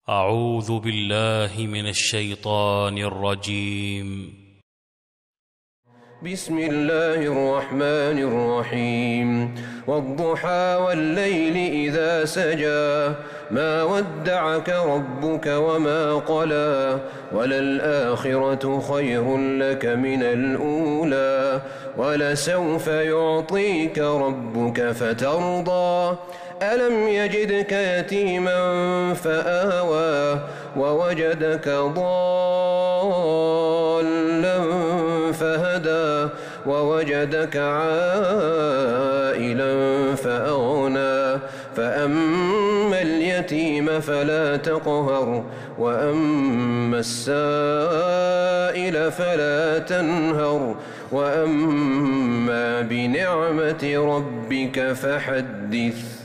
أعوذ بالله من الشيطان الرجيم. بسم الله الرحمن الرحيم. والضحى والليل إذا سجى ما ودعك ربك وما قلى وللآخرة خير لك من الأولى ولسوف يعطيك ربك فترضى ألم يجدك يتيما فآوى ووجدك ضالا فهدى ووجدك عائلا فأغنى فأما اليتيم فلا تقهر وأما السائل فلا تنهر وأما بنعمة ربك فحدث.